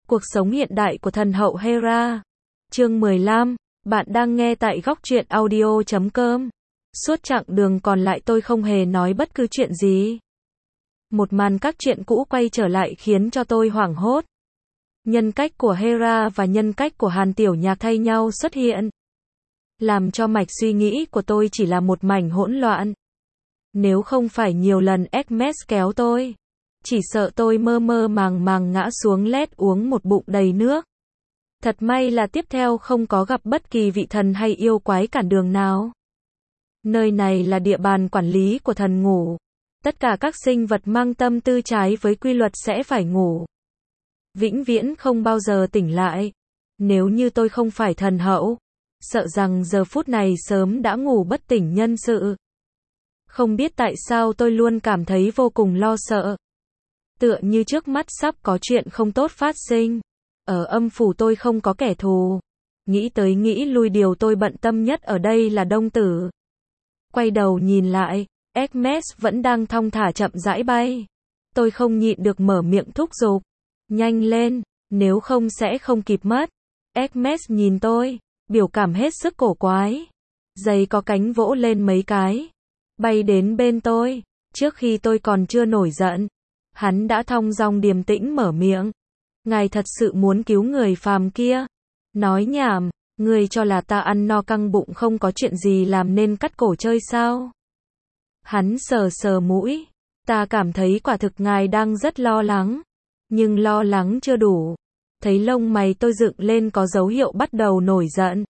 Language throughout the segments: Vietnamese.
Cuộc sống hiện đại của thần hậu Hera. Chương 15, bạn đang nghe tại góc truyện audio.com. Suốt chặng đường còn lại tôi không hề nói bất cứ chuyện gì. Một màn các chuyện cũ quay trở lại khiến cho tôi hoảng hốt. Nhân cách của Hera và nhân cách của Hàn Tiểu Nhạc thay nhau xuất hiện, làm cho mạch suy nghĩ của tôi chỉ là một mảnh hỗn loạn. Nếu không phải nhiều lần Hermes kéo tôi, chỉ sợ tôi mơ mơ màng màng ngã xuống lét uống một bụng đầy nước. Thật may là tiếp theo không có gặp bất kỳ vị thần hay yêu quái cản đường nào. Nơi này là địa bàn quản lý của thần ngủ. Tất cả các sinh vật mang tâm tư trái với quy luật sẽ phải ngủ, vĩnh viễn không bao giờ tỉnh lại. Nếu như tôi không phải thần hậu, sợ rằng giờ phút này sớm đã ngủ bất tỉnh nhân sự. Không biết tại sao tôi luôn cảm thấy vô cùng lo sợ. Tựa như trước mắt sắp có chuyện không tốt phát sinh. Ở âm phủ tôi không có kẻ thù. Nghĩ tới nghĩ lui, điều tôi bận tâm nhất ở đây là Đông Tử. Quay đầu nhìn lại, Hermes vẫn đang thong thả chậm rãi bay. Tôi không nhịn được mở miệng thúc giục. Nhanh lên, nếu không sẽ không kịp mất. Hermes nhìn tôi, biểu cảm hết sức cổ quái. Giày có cánh vỗ lên mấy cái, bay đến bên tôi. Trước khi tôi còn chưa nổi giận, hắn đã thong dong điềm tĩnh mở miệng. Ngài thật sự muốn cứu người phàm kia? Nói nhảm, ngươi cho là ta ăn no căng bụng không có chuyện gì làm nên cắt cổ chơi sao? Hắn sờ sờ mũi. Ta cảm thấy quả thực ngài đang rất lo lắng. Nhưng lo lắng chưa đủ. Thấy lông mày tôi dựng lên có dấu hiệu bắt đầu nổi giận.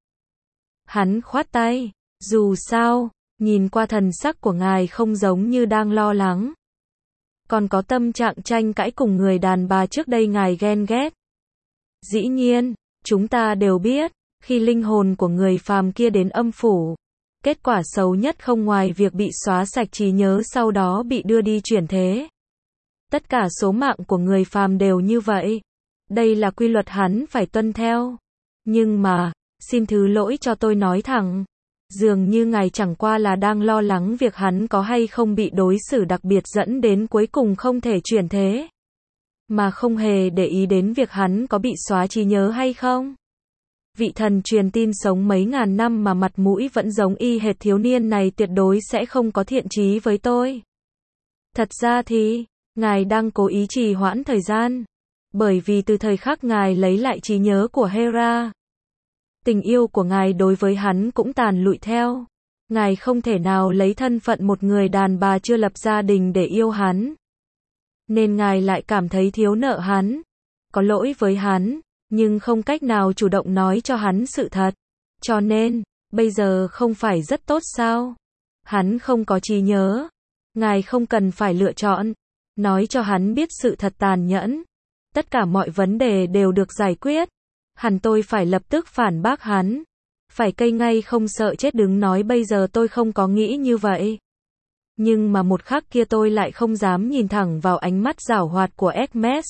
Hắn khoát tay. Dù sao, nhìn qua thần sắc của ngài không giống như đang lo lắng. Còn có tâm trạng tranh cãi cùng người đàn bà trước đây ngài ghen ghét. Dĩ nhiên, chúng ta đều biết, khi linh hồn của người phàm kia đến âm phủ, kết quả xấu nhất không ngoài việc bị xóa sạch trí nhớ, sau đó bị đưa đi chuyển thế. Tất cả số mạng của người phàm đều như vậy. Đây là quy luật hắn phải tuân theo. Nhưng mà, xin thứ lỗi cho tôi nói thẳng, dường như ngài chẳng qua là đang lo lắng việc hắn có hay không bị đối xử đặc biệt dẫn đến cuối cùng không thể chuyển thế, mà không hề để ý đến việc hắn có bị xóa trí nhớ hay không. Vị thần truyền tin sống mấy ngàn năm mà mặt mũi vẫn giống y hệt thiếu niên này tuyệt đối sẽ không có thiện chí với tôi. Thật ra thì, ngài đang cố ý trì hoãn thời gian. Bởi vì từ thời khắc ngài lấy lại trí nhớ của Hera, tình yêu của ngài đối với hắn cũng tàn lụi theo. Ngài không thể nào lấy thân phận một người đàn bà chưa lập gia đình để yêu hắn. Nên ngài lại cảm thấy thiếu nợ hắn, có lỗi với hắn, nhưng không cách nào chủ động nói cho hắn sự thật. Cho nên, bây giờ không phải rất tốt sao? Hắn không có trí nhớ. Ngài không cần phải lựa chọn. Nói cho hắn biết sự thật tàn nhẫn. Tất cả mọi vấn đề đều được giải quyết. Hẳn tôi phải lập tức phản bác hắn. Phải cây ngay không sợ chết đứng nói bây giờ tôi không có nghĩ như vậy. Nhưng mà một khắc kia tôi lại không dám nhìn thẳng vào ánh mắt giảo hoạt của Hermes.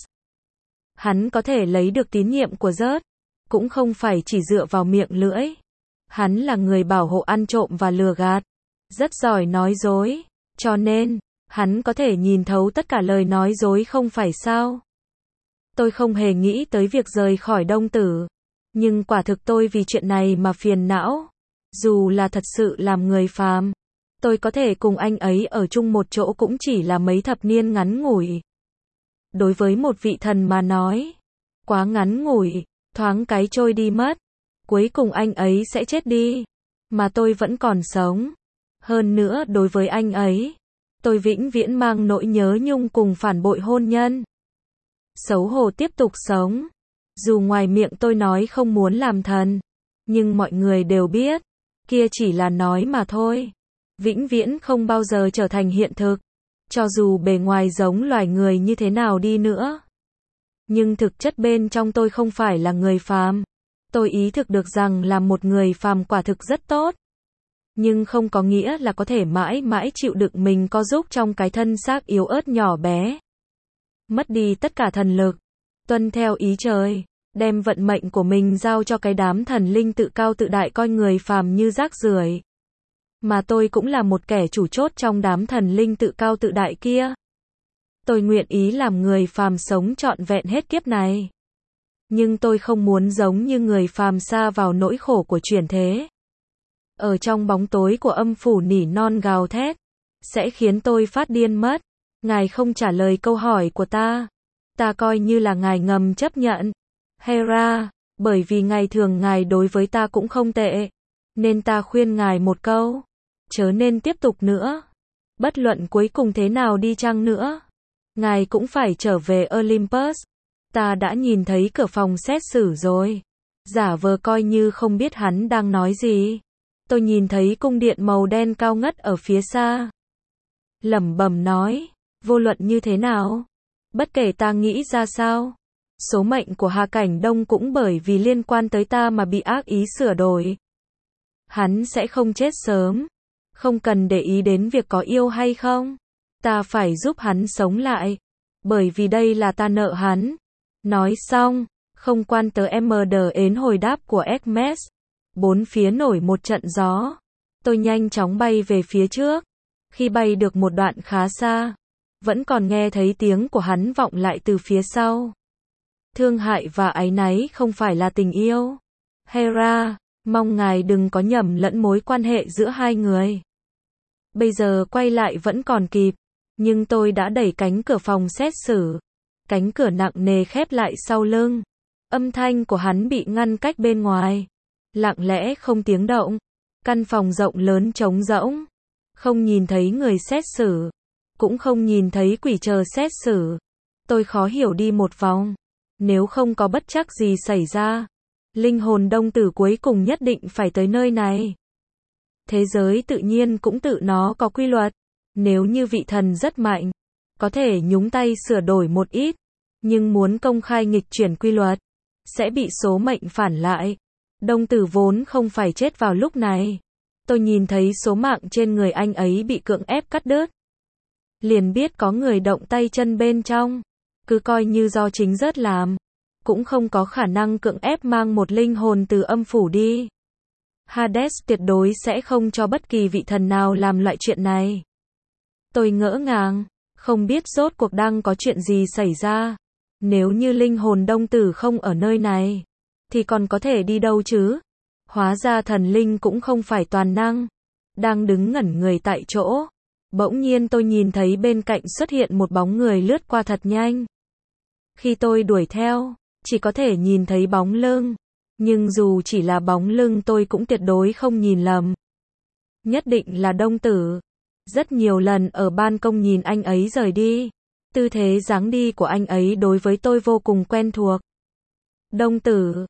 Hắn có thể lấy được tín nhiệm của Rớt, cũng không phải chỉ dựa vào miệng lưỡi. Hắn là người bảo hộ ăn trộm và lừa gạt, rất giỏi nói dối, cho nên, hắn có thể nhìn thấu tất cả lời nói dối không phải sao? Tôi không hề nghĩ tới việc rời khỏi Đông Tử, nhưng quả thực tôi vì chuyện này mà phiền não. Dù là thật sự làm người phàm, tôi có thể cùng anh ấy ở chung một chỗ cũng chỉ là mấy thập niên ngắn ngủi. Đối với một vị thần mà nói, quá ngắn ngủi, thoáng cái trôi đi mất. Cuối cùng anh ấy sẽ chết đi, mà tôi vẫn còn sống. Hơn nữa đối với anh ấy, tôi vĩnh viễn mang nỗi nhớ nhung cùng phản bội hôn nhân. Xấu hổ tiếp tục sống. Dù ngoài miệng tôi nói không muốn làm thần, nhưng mọi người đều biết, kia chỉ là nói mà thôi. Vĩnh viễn không bao giờ trở thành hiện thực. Cho dù bề ngoài giống loài người như thế nào đi nữa. Nhưng thực chất bên trong tôi không phải là người phàm. Tôi ý thức được rằng là một người phàm quả thực rất tốt. Nhưng không có nghĩa là có thể mãi mãi chịu đựng mình co giúp trong cái thân xác yếu ớt nhỏ bé. Mất đi tất cả thần lực, tuân theo ý trời, đem vận mệnh của mình giao cho cái đám thần linh tự cao tự đại coi người phàm như rác rưởi. Mà tôi cũng là một kẻ chủ chốt trong đám thần linh tự cao tự đại kia. Tôi nguyện ý làm người phàm sống trọn vẹn hết kiếp này. Nhưng tôi không muốn giống như người phàm sa vào nỗi khổ của chuyển thế. Ở trong bóng tối của âm phủ nỉ non gào thét, sẽ khiến tôi phát điên mất. Ngài không trả lời câu hỏi của ta. Ta coi như là ngài ngầm chấp nhận. Hera, bởi vì ngày thường ngài đối với ta cũng không tệ. Nên ta khuyên ngài một câu. Chớ nên tiếp tục nữa. Bất luận cuối cùng thế nào đi chăng nữa. Ngài cũng phải trở về Olympus. Ta đã nhìn thấy cửa phòng xét xử rồi. Giả vờ coi như không biết hắn đang nói gì. Tôi nhìn thấy cung điện màu đen cao ngất ở phía xa. Lẩm bẩm nói, vô luận như thế nào, bất kể ta nghĩ ra sao, số mệnh của Hà Cảnh Đông cũng bởi vì liên quan tới ta mà bị ác ý sửa đổi. Hắn sẽ không chết sớm, không cần để ý đến việc có yêu hay không. Ta phải giúp hắn sống lại, bởi vì đây là ta nợ hắn. Nói xong, không quan tới MD ến hồi đáp của Hermes. Bốn phía nổi một trận gió. Tôi nhanh chóng bay về phía trước. Khi bay được một đoạn khá xa, vẫn còn nghe thấy tiếng của hắn vọng lại từ phía sau. Thương hại và áy náy không phải là tình yêu. Hera, mong ngài đừng có nhầm lẫn mối quan hệ giữa hai người. Bây giờ quay lại vẫn còn kịp, nhưng tôi đã đẩy cánh cửa phòng xét xử. Cánh cửa nặng nề khép lại sau lưng. Âm thanh của hắn bị ngăn cách bên ngoài. Lặng lẽ không tiếng động. Căn phòng rộng lớn trống rỗng. Không nhìn thấy người xét xử. Cũng không nhìn thấy quỷ chờ xét xử. Tôi khó hiểu đi một vòng. Nếu không có bất trắc gì xảy ra, linh hồn đông tử cuối cùng nhất định phải tới nơi này. Thế giới tự nhiên cũng tự nó có quy luật. Nếu như vị thần rất mạnh, có thể nhúng tay sửa đổi một ít. Nhưng muốn công khai nghịch chuyển quy luật, sẽ bị số mệnh phản lại. Đông tử vốn không phải chết vào lúc này. Tôi nhìn thấy số mạng trên người anh ấy bị cưỡng ép cắt đứt. Liền biết có người động tay chân bên trong. Cứ coi như do chính rớt làm. Cũng không có khả năng cưỡng ép mang một linh hồn từ âm phủ đi. Hades tuyệt đối sẽ không cho bất kỳ vị thần nào làm loại chuyện này. Tôi ngỡ ngàng, không biết rốt cuộc đang có chuyện gì xảy ra. Nếu như linh hồn đông tử không ở nơi này, thì còn có thể đi đâu chứ? Hóa ra thần linh cũng không phải toàn năng. Đang đứng ngẩn người tại chỗ. Bỗng nhiên tôi nhìn thấy bên cạnh xuất hiện một bóng người lướt qua thật nhanh. Khi tôi đuổi theo, chỉ có thể nhìn thấy bóng lưng. Nhưng dù chỉ là bóng lưng tôi cũng tuyệt đối không nhìn lầm. Nhất định là đông tử. Rất nhiều lần ở ban công nhìn anh ấy rời đi. Tư thế dáng đi của anh ấy đối với tôi vô cùng quen thuộc. Đông tử,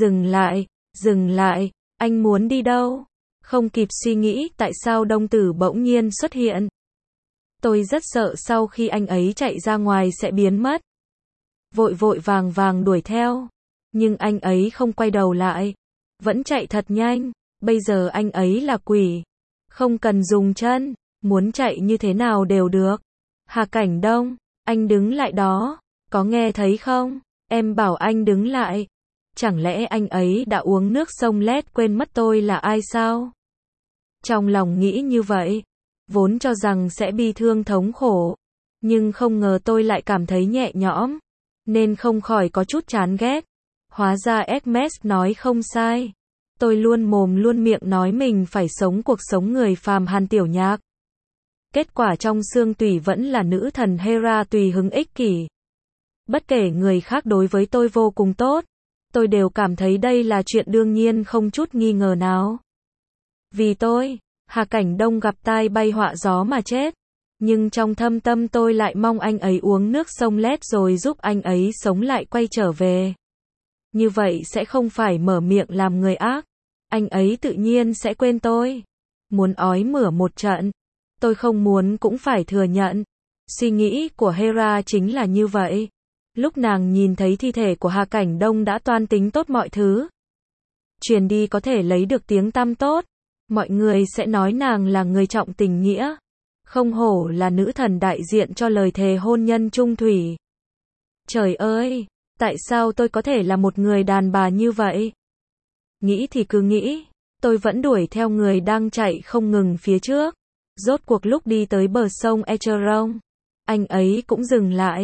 dừng lại, anh muốn đi đâu? Không kịp suy nghĩ tại sao đông tử bỗng nhiên xuất hiện. Tôi rất sợ sau khi anh ấy chạy ra ngoài sẽ biến mất. Vội vội vàng vàng đuổi theo. Nhưng anh ấy không quay đầu lại. Vẫn chạy thật nhanh. Bây giờ anh ấy là quỷ. Không cần dùng chân. Muốn chạy như thế nào đều được. Hà Cảnh Đông, anh đứng lại đó. Có nghe thấy không? Em bảo anh đứng lại. Chẳng lẽ anh ấy đã uống nước sông lét quên mất tôi là ai sao? Trong lòng nghĩ như vậy. Vốn cho rằng sẽ bi thương thống khổ. Nhưng không ngờ tôi lại cảm thấy nhẹ nhõm. Nên không khỏi có chút chán ghét. Hóa ra Hermes nói không sai. Tôi luôn mồm luôn miệng nói mình phải sống cuộc sống người phàm Hàn Tiểu Nhạc. Kết quả trong xương tủy vẫn là nữ thần Hera tùy hứng ích kỷ. Bất kể người khác đối với tôi vô cùng tốt, tôi đều cảm thấy đây là chuyện đương nhiên không chút nghi ngờ nào. Vì tôi, Hà Cảnh Đông gặp tai bay họa gió mà chết. Nhưng trong thâm tâm tôi lại mong anh ấy uống nước sông lét rồi giúp anh ấy sống lại quay trở về. Như vậy sẽ không phải mở miệng làm người ác. Anh ấy tự nhiên sẽ quên tôi. Muốn ói mửa một trận. Tôi không muốn cũng phải thừa nhận. Suy nghĩ của Hera chính là như vậy. Lúc nàng nhìn thấy thi thể của Hà Cảnh Đông đã toan tính tốt mọi thứ. Truyền đi có thể lấy được tiếng tăm tốt. Mọi người sẽ nói nàng là người trọng tình nghĩa. Không hổ là nữ thần đại diện cho lời thề hôn nhân chung thủy. Trời ơi, tại sao tôi có thể là một người đàn bà như vậy? Nghĩ thì cứ nghĩ, tôi vẫn đuổi theo người đang chạy không ngừng phía trước. Rốt cuộc lúc đi tới bờ sông Echeron, anh ấy cũng dừng lại.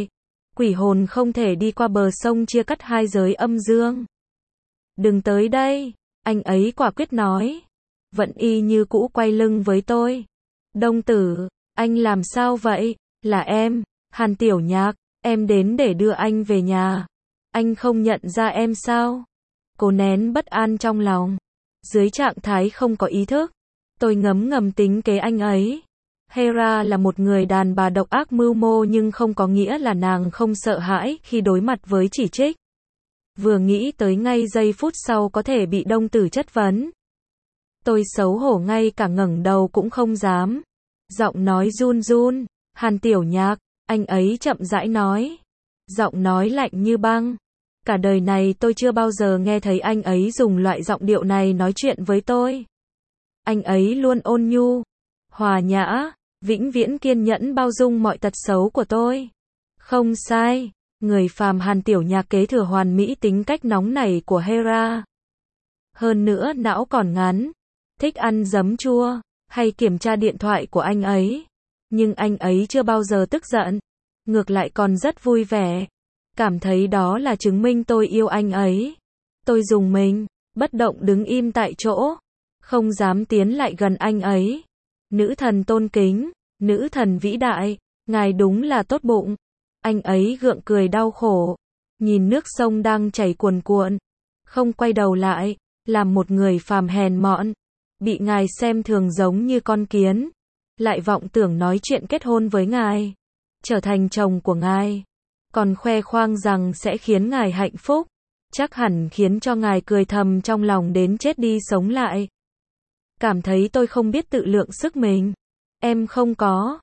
Quỷ hồn không thể đi qua bờ sông chia cắt hai giới âm dương. Đừng tới đây, anh ấy quả quyết nói. Vẫn y như cũ quay lưng với tôi. Đông Tử, anh làm sao vậy? Là em, Hàn Tiểu Nhạc, em đến để đưa anh về nhà. Anh không nhận ra em sao? Cô nén bất an trong lòng. Dưới trạng thái không có ý thức, tôi ngấm ngầm tính kế anh ấy. Hera là một người đàn bà độc ác mưu mô nhưng không có nghĩa là nàng không sợ hãi khi đối mặt với chỉ trích. Vừa nghĩ tới ngay giây phút sau có thể bị Đông Tử chất vấn. Tôi xấu hổ ngay cả ngẩng đầu cũng không dám. Giọng nói run run. Hàn Tiểu Nhạc, anh ấy chậm rãi nói. Giọng nói lạnh như băng. Cả đời này tôi chưa bao giờ nghe thấy anh ấy dùng loại giọng điệu này nói chuyện với tôi. Anh ấy luôn ôn nhu, hòa nhã, vĩnh viễn kiên nhẫn bao dung mọi tật xấu của tôi. Không sai, người phàm Hàn Tiểu Nhạc kế thừa hoàn mỹ tính cách nóng nảy của Hera. Hơn nữa não còn ngắn, thích ăn giấm chua, hay kiểm tra điện thoại của anh ấy. Nhưng anh ấy chưa bao giờ tức giận, ngược lại còn rất vui vẻ. Cảm thấy đó là chứng minh tôi yêu anh ấy. Tôi rùng mình, bất động đứng im tại chỗ, không dám tiến lại gần anh ấy. Nữ thần tôn kính, nữ thần vĩ đại, ngài đúng là tốt bụng. Anh ấy gượng cười đau khổ, nhìn nước sông đang chảy cuồn cuộn, không quay đầu lại, làm một người phàm hèn mọn, bị ngài xem thường giống như con kiến, lại vọng tưởng nói chuyện kết hôn với ngài, trở thành chồng của ngài, còn khoe khoang rằng sẽ khiến ngài hạnh phúc, chắc hẳn khiến cho ngài cười thầm trong lòng đến chết đi sống lại. Cảm thấy tôi không biết tự lượng sức mình. Em không có,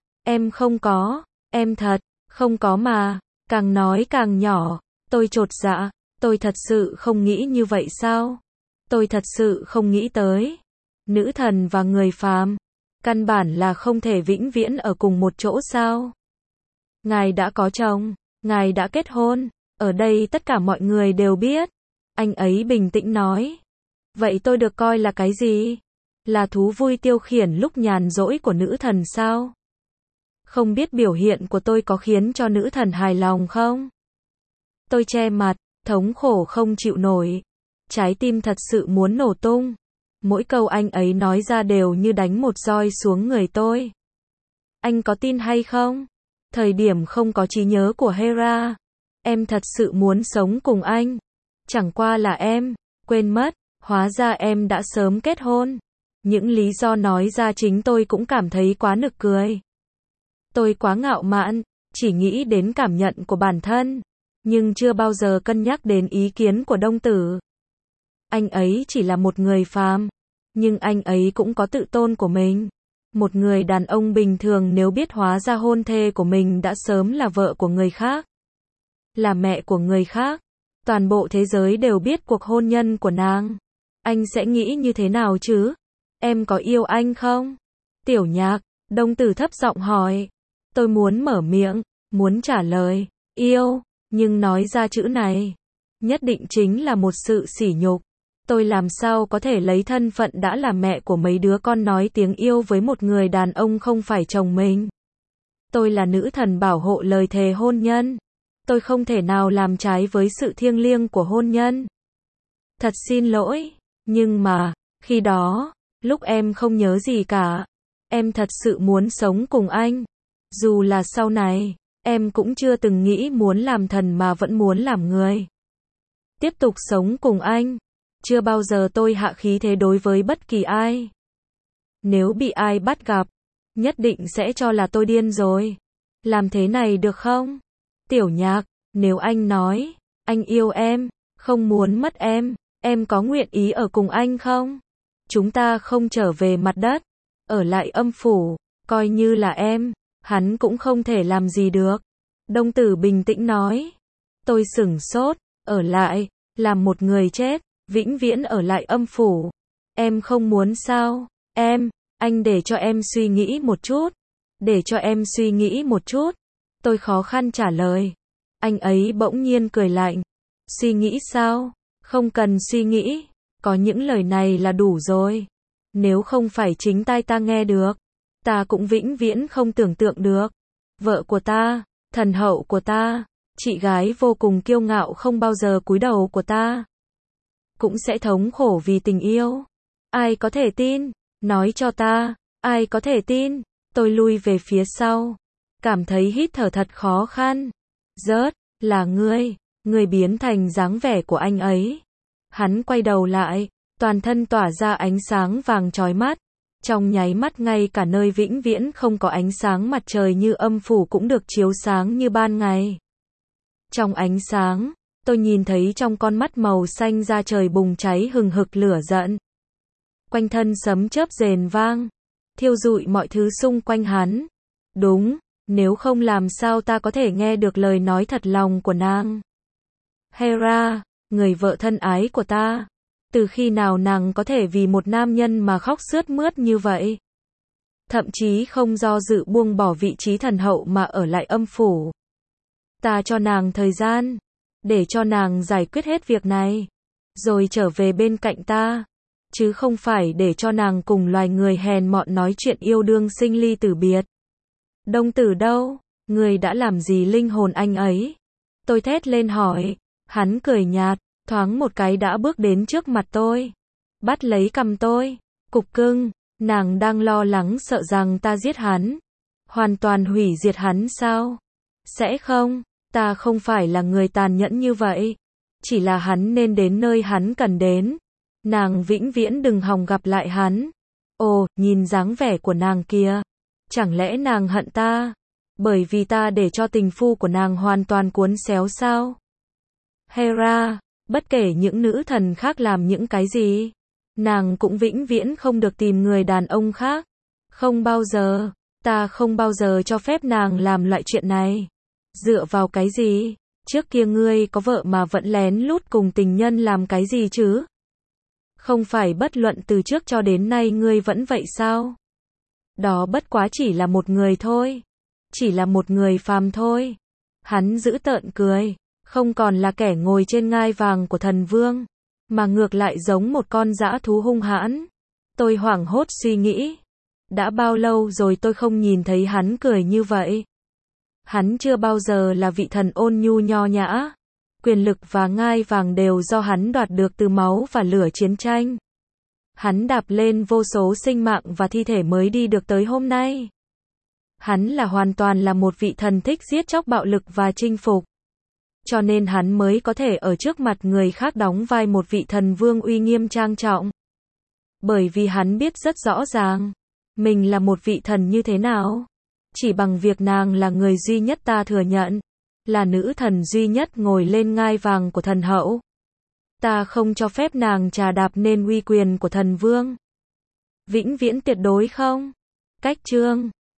em thật, không có mà, càng nói càng nhỏ, tôi chột dạ, tôi thật sự không nghĩ như vậy sao? Tôi thật sự không nghĩ tới. Nữ thần và người phàm, căn bản là không thể vĩnh viễn ở cùng một chỗ sao? Ngài đã có chồng, ngài đã kết hôn, ở đây tất cả mọi người đều biết. Anh ấy bình tĩnh nói. Vậy tôi được coi là cái gì? Là thú vui tiêu khiển lúc nhàn rỗi của nữ thần sao? Không biết biểu hiện của tôi có khiến cho nữ thần hài lòng không? Tôi che mặt, thống khổ không chịu nổi. Trái tim thật sự muốn nổ tung. Mỗi câu anh ấy nói ra đều như đánh một roi xuống người tôi. Anh có tin hay không? Thời điểm không có trí nhớ của Hera, em thật sự muốn sống cùng anh. Chẳng qua là em quên mất, hóa ra em đã sớm kết hôn. Những lý do nói ra chính tôi cũng cảm thấy quá nực cười. Tôi quá ngạo mạn, chỉ nghĩ đến cảm nhận của bản thân, nhưng chưa bao giờ cân nhắc đến ý kiến của Đông Tử. Anh ấy chỉ là một người phàm, nhưng anh ấy cũng có tự tôn của mình. Một người đàn ông bình thường nếu biết hóa ra hôn thê của mình đã sớm là vợ của người khác, là mẹ của người khác, toàn bộ thế giới đều biết cuộc hôn nhân của nàng, anh sẽ nghĩ như thế nào chứ? Em có yêu anh không? Tiểu Nhạc, Đông Tử thấp giọng hỏi. Tôi muốn mở miệng, muốn trả lời, yêu, nhưng nói ra chữ này, nhất định chính là một sự sỉ nhục. Tôi làm sao có thể lấy thân phận đã là mẹ của mấy đứa con nói tiếng yêu với một người đàn ông không phải chồng mình. Tôi là nữ thần bảo hộ lời thề hôn nhân. Tôi không thể nào làm trái với sự thiêng liêng của hôn nhân. Thật xin lỗi, nhưng mà, khi đó, lúc em không nhớ gì cả, em thật sự muốn sống cùng anh. Dù là sau này, em cũng chưa từng nghĩ muốn làm thần mà vẫn muốn làm người. Tiếp tục sống cùng anh. Chưa bao giờ tôi hạ khí thế đối với bất kỳ ai. Nếu bị ai bắt gặp, nhất định sẽ cho là tôi điên rồi. Làm thế này được không? Tiểu Nhạc, nếu anh nói, anh yêu em, không muốn mất em có nguyện ý ở cùng anh không? Chúng ta không trở về mặt đất, ở lại âm phủ, coi như là hắn cũng không thể làm gì được. Đông Tử bình tĩnh nói. Tôi sửng sốt, ở lại, làm một người chết, vĩnh viễn ở lại âm phủ. Em không muốn sao? Anh để cho em suy nghĩ một chút. Để cho em suy nghĩ một chút. Tôi khó khăn trả lời. Anh ấy bỗng nhiên cười lạnh. Suy nghĩ sao? Không cần suy nghĩ. Có những lời này là đủ rồi. Nếu không phải chính tai ta nghe được, ta cũng vĩnh viễn không tưởng tượng được. Vợ của ta, thần hậu của ta, chị gái vô cùng kiêu ngạo không bao giờ cúi đầu của ta, cũng sẽ thống khổ vì tình yêu. Ai có thể tin? Nói cho ta, ai có thể tin? Tôi lui về phía sau, cảm thấy hít thở thật khó khăn. Rớt, là ngươi biến thành dáng vẻ của anh ấy. Hắn quay đầu lại, toàn thân tỏa ra ánh sáng vàng chói mắt. Trong nháy mắt ngay cả nơi vĩnh viễn không có ánh sáng mặt trời như âm phủ cũng được chiếu sáng như ban ngày. Trong ánh sáng, tôi nhìn thấy trong con mắt màu xanh da trời bùng cháy hừng hực lửa giận. Quanh thân sấm chớp rền vang, thiêu rụi mọi thứ xung quanh hắn. Đúng, nếu không làm sao ta có thể nghe được lời nói thật lòng của nàng. Hera, người vợ thân ái của ta. Từ khi nào nàng có thể vì một nam nhân mà khóc sướt mướt như vậy? Thậm chí không do dự buông bỏ vị trí thần hậu mà ở lại âm phủ. Ta cho nàng thời gian, để cho nàng giải quyết hết việc này, rồi trở về bên cạnh ta. Chứ không phải để cho nàng cùng loài người hèn mọn nói chuyện yêu đương sinh ly tử biệt. Đông Tử đâu? Người đã làm gì linh hồn anh ấy? Tôi thét lên hỏi. Hắn cười nhạt, thoáng một cái đã bước đến trước mặt tôi, bắt lấy cằm tôi. Cục cưng, nàng đang lo lắng sợ rằng ta giết hắn, hoàn toàn hủy diệt hắn sao? Sẽ không, ta không phải là người tàn nhẫn như vậy. Chỉ là hắn nên đến nơi hắn cần đến. Nàng vĩnh viễn đừng hòng gặp lại hắn. Ồ, nhìn dáng vẻ của nàng kia. Chẳng lẽ nàng hận ta? Bởi vì ta để cho tình phu của nàng hoàn toàn cuốn xéo sao? Hera, bất kể những nữ thần khác làm những cái gì, nàng cũng vĩnh viễn không được tìm người đàn ông khác. Không bao giờ, ta không bao giờ cho phép nàng làm loại chuyện này. Dựa vào cái gì? Trước kia ngươi có vợ mà vẫn lén lút cùng tình nhân làm cái gì chứ? Không phải bất luận từ trước cho đến nay ngươi vẫn vậy sao? Đó bất quá chỉ là một người thôi. Chỉ là một người phàm thôi. Hắn giữ tợn cười, không còn là kẻ ngồi trên ngai vàng của thần vương, mà ngược lại giống một con dã thú hung hãn. Tôi hoảng hốt suy nghĩ. Đã bao lâu rồi tôi không nhìn thấy hắn cười như vậy? Hắn chưa bao giờ là vị thần ôn nhu nho nhã. Quyền lực và ngai vàng đều do hắn đoạt được từ máu và lửa chiến tranh. Hắn đạp lên vô số sinh mạng và thi thể mới đi được tới hôm nay. Hắn là hoàn toàn là một vị thần thích giết chóc bạo lực và chinh phục. Cho nên hắn mới có thể ở trước mặt người khác đóng vai một vị thần vương uy nghiêm trang trọng. Bởi vì hắn biết rất rõ ràng, mình là một vị thần như thế nào. Chỉ bằng việc nàng là người duy nhất ta thừa nhận, là nữ thần duy nhất ngồi lên ngai vàng của thần hậu. Ta không cho phép nàng trà đạp nên uy quyền của thần vương. Vĩnh viễn tuyệt đối không. Cách chương